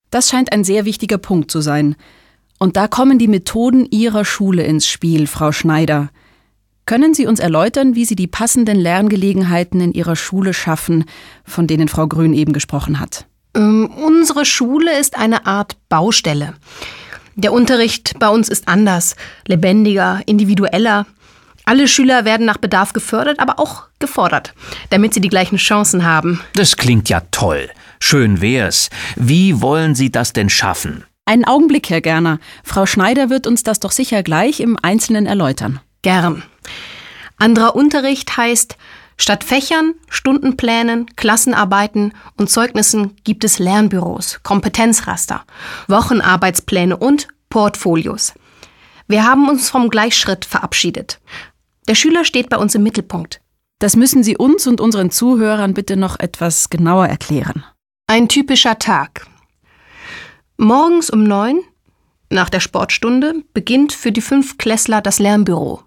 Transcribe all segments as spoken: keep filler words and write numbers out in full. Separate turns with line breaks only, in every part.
Das scheint ein sehr wichtiger Punkt zu sein. Und da kommen die Methoden Ihrer Schule ins Spiel, Frau Schneider. Können Sie uns erläutern, wie Sie die passenden Lerngelegenheiten in Ihrer Schule schaffen, von denen Frau Grün eben gesprochen hat?
Ähm, unsere Schule ist eine Art Baustelle. Der Unterricht bei uns ist anders, lebendiger, individueller. Alle Schüler werden nach Bedarf gefördert, aber auch gefordert, damit sie die gleichen Chancen haben.
Das klingt ja toll. Schön wär's. Wie wollen Sie das denn schaffen?
Einen Augenblick, Herr Gerner. Frau Schneider wird uns das doch sicher gleich im Einzelnen erläutern.
Gern. Anderer Unterricht heißt, statt Fächern, Stundenplänen, Klassenarbeiten und Zeugnissen gibt es Lernbüros, Kompetenzraster, Wochenarbeitspläne und Portfolios. Wir haben uns vom Gleichschritt verabschiedet. Der Schüler steht bei uns im Mittelpunkt.
Das müssen Sie uns und unseren Zuhörern bitte noch etwas genauer erklären.
Ein typischer Tag. Morgens um neun, nach der Sportstunde, beginnt für die Fünftklässler das Lernbüro.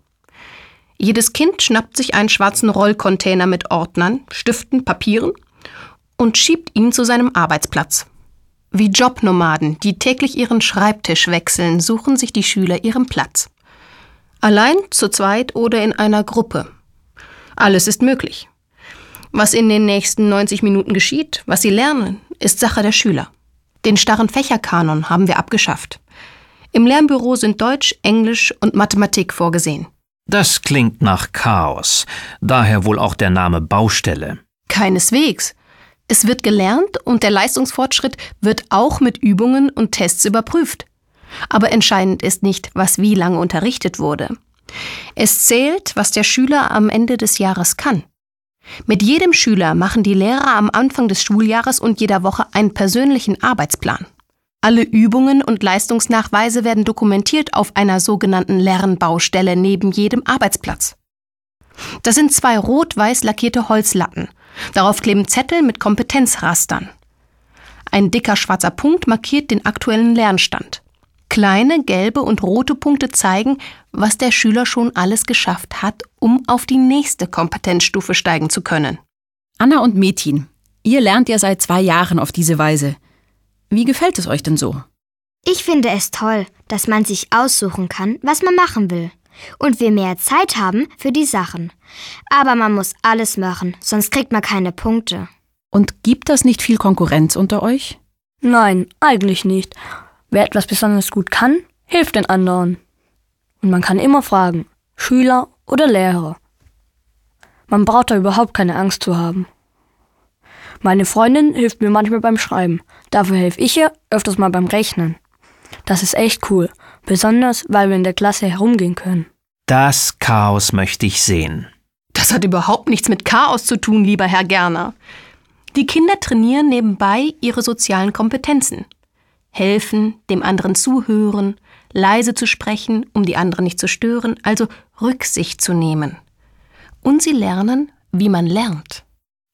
Jedes Kind schnappt sich einen schwarzen Rollcontainer mit Ordnern, Stiften, Papieren und schiebt ihn zu seinem Arbeitsplatz. Wie Jobnomaden, die täglich ihren Schreibtisch wechseln, suchen sich die Schüler ihren Platz. Allein, zu zweit oder in einer Gruppe. Alles ist möglich. Was in den nächsten neunzig Minuten geschieht, was sie lernen, ist Sache der Schüler. Den starren Fächerkanon haben wir abgeschafft. Im Lernbüro sind Deutsch, Englisch und Mathematik vorgesehen.
Das klingt nach Chaos. Daher wohl auch der Name Baustelle.
Keineswegs. Es wird gelernt und der Leistungsfortschritt wird auch mit Übungen und Tests überprüft. Aber entscheidend ist nicht, was wie lange unterrichtet wurde. Es zählt, was der Schüler am Ende des Jahres kann. Mit jedem Schüler machen die Lehrer am Anfang des Schuljahres und jeder Woche einen persönlichen Arbeitsplan. Alle Übungen und Leistungsnachweise werden dokumentiert auf einer sogenannten Lernbaustelle neben jedem Arbeitsplatz. Das sind zwei rot-weiß lackierte Holzlatten. Darauf kleben Zettel mit Kompetenzrastern. Ein dicker schwarzer Punkt markiert den aktuellen Lernstand. Kleine gelbe und rote Punkte zeigen, was der Schüler schon alles geschafft hat, um auf die nächste Kompetenzstufe steigen zu können.
Anna und Metin, ihr lernt ja seit zwei Jahren auf diese Weise. Wie gefällt es euch denn so?
Ich finde es toll, dass man sich aussuchen kann, was man machen will. Und wir mehr Zeit haben für die Sachen. Aber man muss alles machen, sonst kriegt man keine Punkte.
Und gibt das nicht viel Konkurrenz unter euch?
Nein, eigentlich nicht. Wer etwas besonders gut kann, hilft den anderen. Und man kann immer fragen, Schüler oder Lehrer. Man braucht da überhaupt keine Angst zu haben. Meine Freundin hilft mir manchmal beim Schreiben. Dafür helfe ich ihr öfters mal beim Rechnen. Das ist echt cool, besonders weil wir in der Klasse herumgehen können.
Das Chaos möchte ich sehen.
Das hat überhaupt nichts mit Chaos zu tun, lieber Herr Gerner. Die Kinder trainieren nebenbei ihre sozialen Kompetenzen. Helfen, dem anderen zuhören, leise zu sprechen, um die anderen nicht zu stören, also Rücksicht zu nehmen. Und sie lernen, wie man lernt.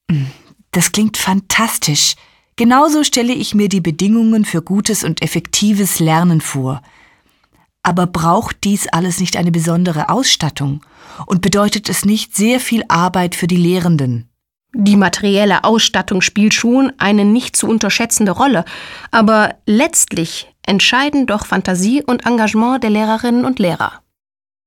Das klingt fantastisch. Genauso stelle ich mir die Bedingungen für gutes und effektives Lernen vor. Aber braucht dies alles nicht eine besondere Ausstattung? Und bedeutet es nicht sehr viel Arbeit für die Lehrenden?
Die materielle Ausstattung spielt schon eine nicht zu unterschätzende Rolle, aber letztlich entscheiden doch Fantasie und Engagement der Lehrerinnen und Lehrer.